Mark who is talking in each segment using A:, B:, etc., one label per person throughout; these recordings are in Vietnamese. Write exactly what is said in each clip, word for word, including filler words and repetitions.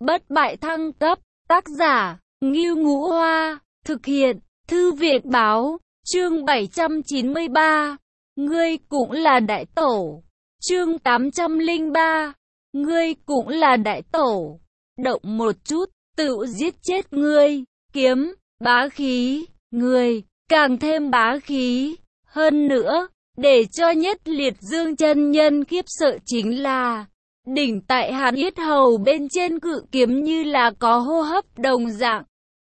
A: bất bại thăng cấp, tác giả, Ngưu Ngũ Hoa, thực hiện, Thư viện Báo, chương bảy trăm chín mươi ba, ngươi cũng là đại tổ, chương tám trăm lẻ ba, ngươi cũng là đại tổ, động một chút, tự giết chết ngươi, kiếm, bá khí, ngươi, càng thêm bá khí, hơn nữa, để cho Nhất Liệt Dương chân nhân khiếp sợ chính là, đỉnh tại hắn yết hầu bên trên cự kiếm như là có hô hấp đồng dạng,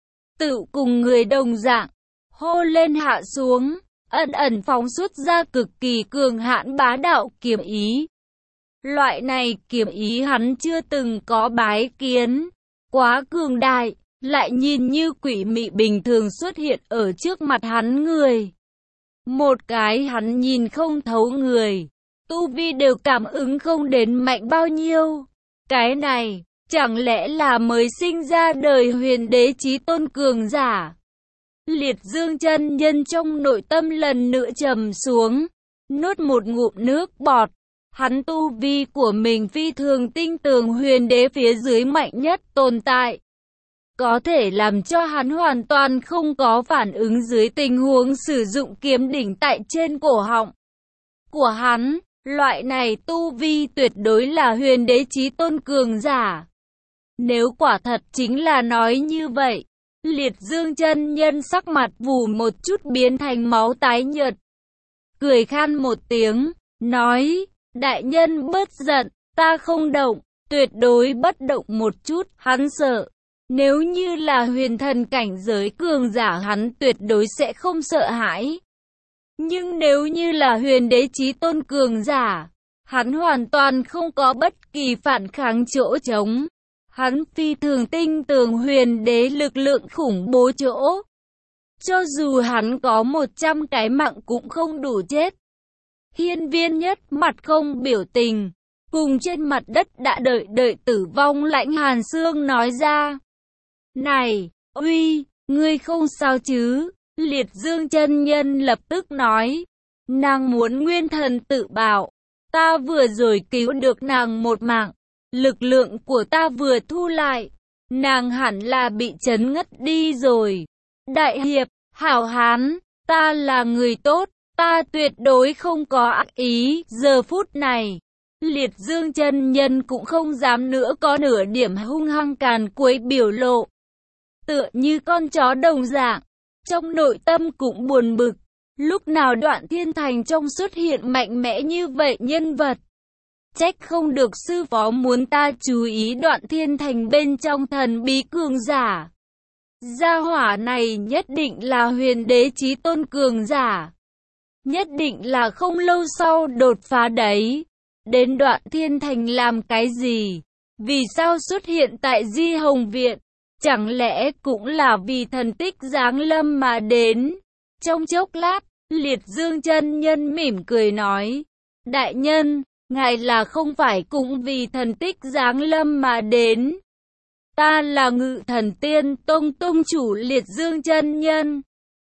A: tự cùng người đồng dạng, hô lên hạ xuống, ẩn ẩn phóng xuất ra cực kỳ cường hãn bá đạo kiếm ý. Loại này kiếm ý hắn chưa từng có bái kiến, quá cường đại, lại nhìn như quỷ mị bình thường xuất hiện ở trước mặt hắn người. Một cái hắn nhìn không thấu người, tu vi đều cảm ứng không đến mạnh bao nhiêu. Cái này, chẳng lẽ là mới sinh ra đời huyền đế chí tôn cường giả? Liệt Dương chân nhân trong nội tâm lần nữa trầm xuống, nuốt một ngụm nước bọt. Hắn tu vi của mình phi thường tinh tường huyền đế phía dưới mạnh nhất tồn tại. Có thể làm cho hắn hoàn toàn không có phản ứng dưới tình huống sử dụng kiếm đỉnh tại trên cổ họng của hắn. Loại này tu vi tuyệt đối là huyền đế chí tôn cường giả. Nếu quả thật chính là nói như vậy, Liệt Dương chân nhân sắc mặt vù một chút biến thành máu tái nhợt. Cười khan một tiếng, nói, đại nhân bớt giận, ta không động, tuyệt đối bất động một chút, hắn sợ. Nếu như là huyền thần cảnh giới cường giả hắn tuyệt đối sẽ không sợ hãi. Nhưng nếu như là huyền đế chí tôn cường giả, hắn hoàn toàn không có bất kỳ phản kháng chỗ trống. Hắn phi thường tinh tường huyền đế lực lượng khủng bố chỗ. Cho dù hắn có một trăm cái mạng cũng không đủ chết. Hiên Viên Nhất mặt không biểu tình, cùng trên mặt đất đã đợi đợi tử vong Lãnh Hàn Xương nói ra. Này, uy, ngươi không sao chứ? Liệt Dương chân nhân lập tức nói. Nàng muốn nguyên thần tự bảo. Ta vừa rồi cứu được nàng một mạng. Lực lượng của ta vừa thu lại. Nàng hẳn là bị chấn ngất đi rồi. Đại hiệp, hảo hán, ta là người tốt. Ta tuyệt đối không có ác ý. Giờ phút này, Liệt Dương chân nhân cũng không dám nữa có nửa điểm hung hăng càn quấy biểu lộ. Tựa như con chó đồng dạng, trong nội tâm cũng buồn bực. Lúc nào Đoạn Thiên Thành trong xuất hiện mạnh mẽ như vậy nhân vật? Trách không được sư phó muốn ta chú ý Đoạn Thiên Thành bên trong thần bí cường giả. Gia hỏa này nhất định là huyền đế chí tôn cường giả. Nhất định là không lâu sau đột phá đấy. Đến Đoạn Thiên Thành làm cái gì? Vì sao xuất hiện tại Di Hồng Viện? Chẳng lẽ cũng là vì thần tích giáng lâm mà đến? Trong chốc lát, Liệt Dương chân nhân mỉm cười nói. Đại nhân, ngài là không phải cũng vì thần tích giáng lâm mà đến? Ta là Ngự Thần Tiên Tông Tông chủ Liệt Dương chân nhân.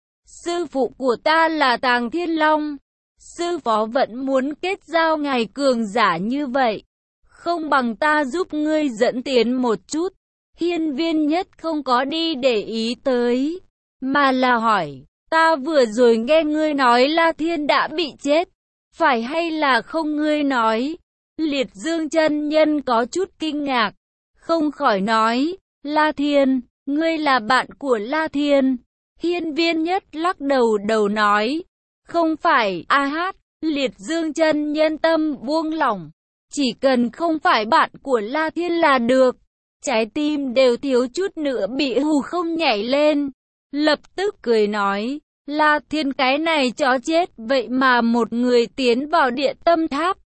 A: Sư phụ của ta là Tàng Thiên Long. Sư phó vẫn muốn kết giao ngài cường giả như vậy. Không bằng ta giúp ngươi dẫn tiến một chút. Hiên Viên Nhất không có đi để ý tới, mà là hỏi, ta vừa rồi nghe ngươi nói La Thiên đã bị chết, phải hay là không ngươi nói? Liệt Dương chân nhân có chút kinh ngạc, không khỏi nói, La Thiên, ngươi là bạn của La Thiên. Hiên Viên Nhất lắc đầu đầu nói, không phải, a hát, Liệt Dương chân nhân tâm buông lỏng, chỉ cần không phải bạn của La Thiên là được. Trái tim đều thiếu chút nữa bị hù không nhảy lên. Lập tức cười nói, La Thiên cái này chó chết, vậy mà một người tiến vào địa tâm tháp.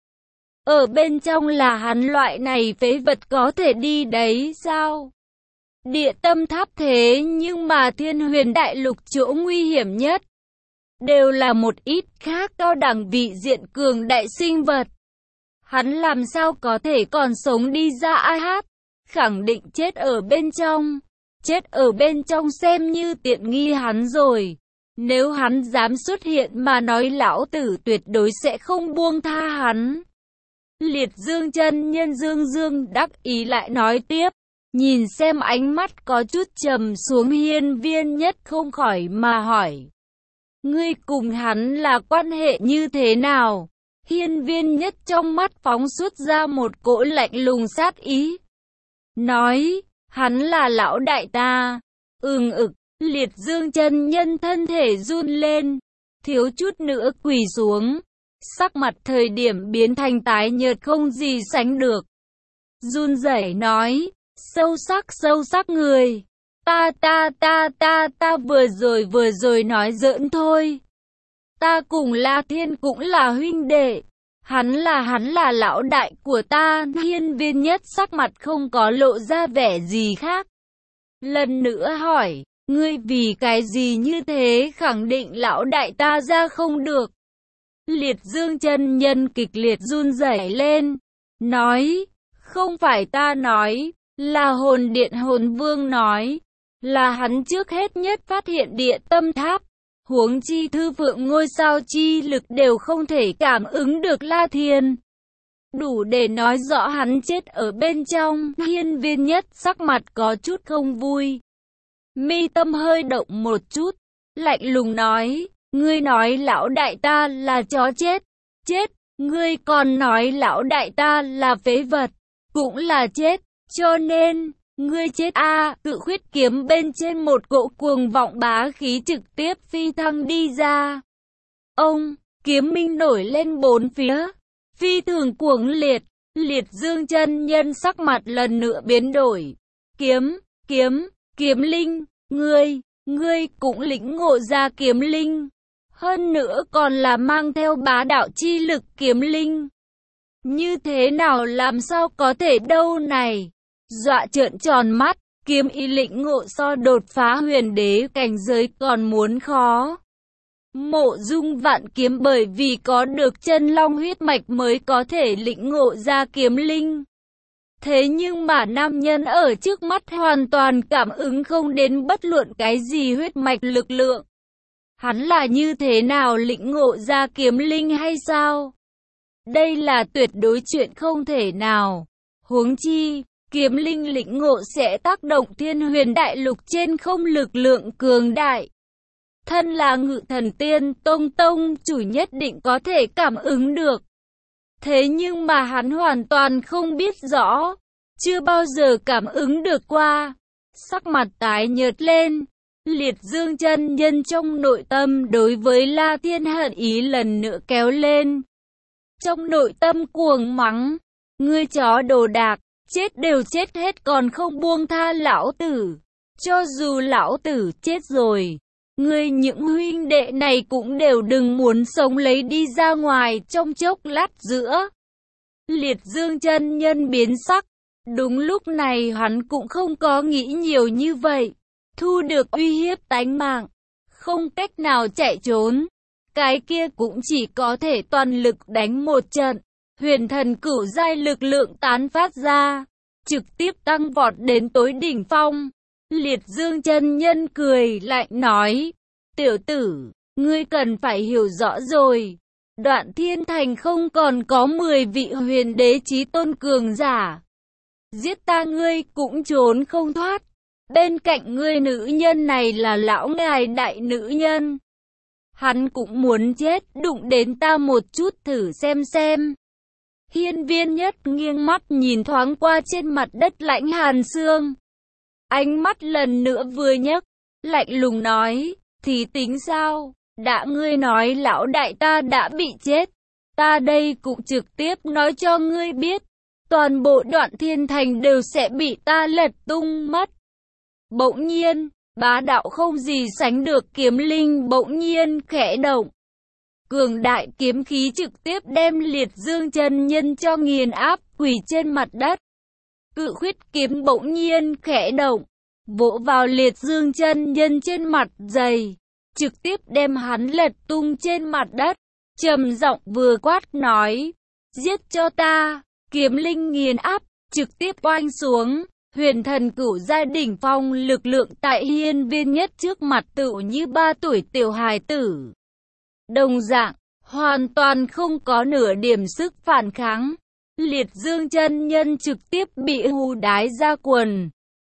A: Ở bên trong là hắn loại này phế vật có thể đi đấy sao? Địa tâm tháp thế nhưng mà Thiên Huyền Đại Lục chỗ nguy hiểm nhất. Đều là một ít khác cao đẳng vị diện cường đại sinh vật. Hắn làm sao có thể còn sống đi ra ai hát? Khẳng định chết ở bên trong. Chết ở bên trong xem như tiện nghi hắn rồi. Nếu hắn dám xuất hiện mà nói lão tử tuyệt đối sẽ không buông tha hắn. Liệt Dương chân nhân dương dương đắc ý lại nói tiếp. Nhìn xem ánh mắt có chút trầm xuống Hiên Viên Nhất không khỏi mà hỏi. Ngươi cùng hắn là quan hệ như thế nào? Hiên Viên Nhất trong mắt phóng xuất ra một cỗ lạnh lùng sát ý. Nói, hắn là lão đại ta. Ừm ực, Liệt Dương chân nhân thân thể run lên, thiếu chút nữa quỳ xuống. Sắc mặt thời điểm biến thành tái nhợt không gì sánh được. Run rẩy nói, sâu sắc sâu sắc người. Ta ta ta ta ta vừa rồi vừa rồi nói giỡn thôi. Ta cùng La Thiên cũng là huynh đệ. Hắn là hắn là lão đại của ta. Hiên Viên Nhất sắc mặt không có lộ ra vẻ gì khác. Lần nữa hỏi, ngươi vì cái gì như thế khẳng định lão đại ta ra không được. Liệt Dương chân nhân kịch liệt run rẩy lên, nói, không phải ta nói, là hồn điện hồn vương nói, là hắn trước hết nhất phát hiện địa tâm tháp. Huống chi thư phượng ngôi sao chi lực đều không thể cảm ứng được La Thiên. Đủ để nói rõ hắn chết ở bên trong. Hiên Viên Nhất sắc mặt có chút không vui. Mi tâm hơi động một chút, lạnh lùng nói, ngươi nói lão đại ta là chó chết, chết, ngươi còn nói lão đại ta là phế vật, cũng là chết, cho nên, ngươi chết a. À, Cự Khuyết kiếm bên trên một cỗ cuồng vọng bá khí trực tiếp phi thăng đi ra. Ông, kiếm minh nổi lên bốn phía, phi thường cuồng liệt. Liệt Dương chân nhân sắc mặt lần nữa biến đổi. Kiếm, kiếm, kiếm linh, ngươi, ngươi cũng lĩnh ngộ ra kiếm linh. Hơn nữa còn là mang theo bá đạo chi lực kiếm linh. Như thế nào làm sao có thể đâu này? Dọa trợn tròn mắt, kiếm ý lĩnh ngộ so đột phá huyền đế cảnh giới còn muốn khó. Mộ Dung Vạn Kiếm bởi vì có được chân long huyết mạch mới có thể lĩnh ngộ ra kiếm linh. Thế nhưng mà nam nhân ở trước mắt hoàn toàn cảm ứng không đến bất luận cái gì huyết mạch lực lượng. Hắn là như thế nào lĩnh ngộ ra kiếm linh hay sao? Đây là tuyệt đối chuyện không thể nào. Huống chi, kiếm linh lĩnh ngộ sẽ tác động thiên huyền đại lục trên không lực lượng cường đại. Thân là Ngự Thần Tiên Tông Tông chủ nhất định có thể cảm ứng được. Thế nhưng mà hắn hoàn toàn không biết rõ, chưa bao giờ cảm ứng được qua. Sắc mặt tái nhợt lên, Liệt Dương chân nhân trong nội tâm đối với La Thiên hận ý lần nữa kéo lên. Trong nội tâm cuồng mắng, ngươi chó đồ đạc, chết đều chết hết còn không buông tha lão tử. Cho dù lão tử chết rồi, ngươi những huynh đệ này cũng đều đừng muốn sống lấy đi ra ngoài trong chốc lát giữa. Liệt Dương chân nhân biến sắc, đúng lúc này hắn cũng không có nghĩ nhiều như vậy. Thu được uy hiếp tánh mạng, không cách nào chạy trốn. Cái kia cũng chỉ có thể toàn lực đánh một trận. Huyền thần cửu giai lực lượng tán phát ra, trực tiếp tăng vọt đến tối đỉnh phong. Liệt Dương chân nhân cười lạnh nói, tiểu tử, ngươi cần phải hiểu rõ rồi. Đoạn Thiên Thành không còn có mười vị huyền đế chí tôn cường giả. Giết ta ngươi cũng trốn không thoát. Bên cạnh ngươi nữ nhân này là lão ngài đại nữ nhân. Hắn cũng muốn chết, đụng đến ta một chút thử xem xem. Hiên Viên Nhất nghiêng mắt nhìn thoáng qua trên mặt đất lạnh hàn xương. Ánh mắt lần nữa vừa nhấc, lạnh lùng nói, thì tính sao? Đã ngươi nói lão đại ta đã bị chết, ta đây cũng trực tiếp nói cho ngươi biết, toàn bộ Đoạn Thiên Thành đều sẽ bị ta lật tung mất. Bỗng nhiên, bá đạo không gì sánh được kiếm linh bỗng nhiên khẽ động. Cường đại kiếm khí trực tiếp đem Liệt Dương chân nhân cho nghiền áp quỳ trên mặt đất. Cự Khuyết kiếm bỗng nhiên khẽ động, vỗ vào Liệt Dương chân nhân trên mặt dày, trực tiếp đem hắn lật tung trên mặt đất. Trầm giọng vừa quát nói, giết cho ta. Kiếm linh nghiền áp, trực tiếp oanh xuống. Huyền thần cửu giai đỉnh phong lực lượng tại Hiên Viên Nhất trước mặt tựu như ba tuổi tiểu hài tử. Đồng dạng, hoàn toàn không có nửa điểm sức phản kháng. Liệt Dương chân nhân trực tiếp bị hù đái ra quần.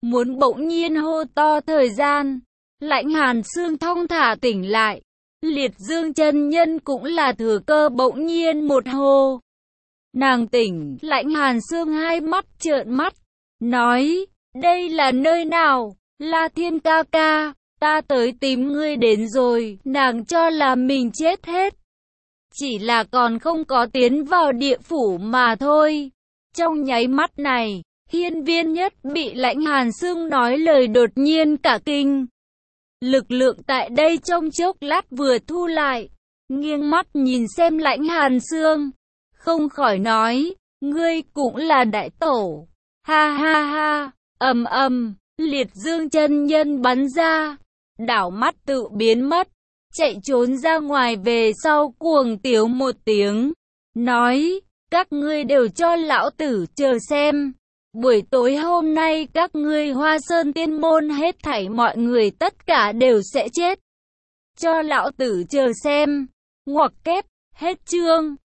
A: muốn bỗng nhiên hô to thời gian. Lãnh Hàn Xương thong thả tỉnh lại. Liệt Dương chân nhân cũng là thừa cơ bỗng nhiên một hô. Nàng tỉnh, Lãnh Hàn Xương hai mắt trợn mắt, nói, đây là nơi nào? La Thiên ca ca, ta tới tìm ngươi đến rồi. Nàng cho là mình chết hết, chỉ là còn không có tiến vào địa phủ mà thôi. Trong nháy mắt này, Hiên Viên Nhất bị Lãnh Hàn Xương nói lời đột nhiên cả kinh. Lực lượng tại đây trong chốc lát vừa thu lại, nghiêng mắt nhìn xem Lãnh Hàn Xương, không khỏi nói, ngươi cũng là đại tổ. Ha ha ha, ầm ầm, Liệt Dương chân nhân bắn ra, đảo mắt tự biến mất, chạy trốn ra ngoài về sau cuồng tiếu một tiếng, nói, các ngươi đều cho lão tử chờ xem. Buổi tối hôm nay các ngươi Hoa Sơn Tiên Môn hết thảy mọi người tất cả đều sẽ chết. Cho lão tử chờ xem. Ngoặc kép, hết chương.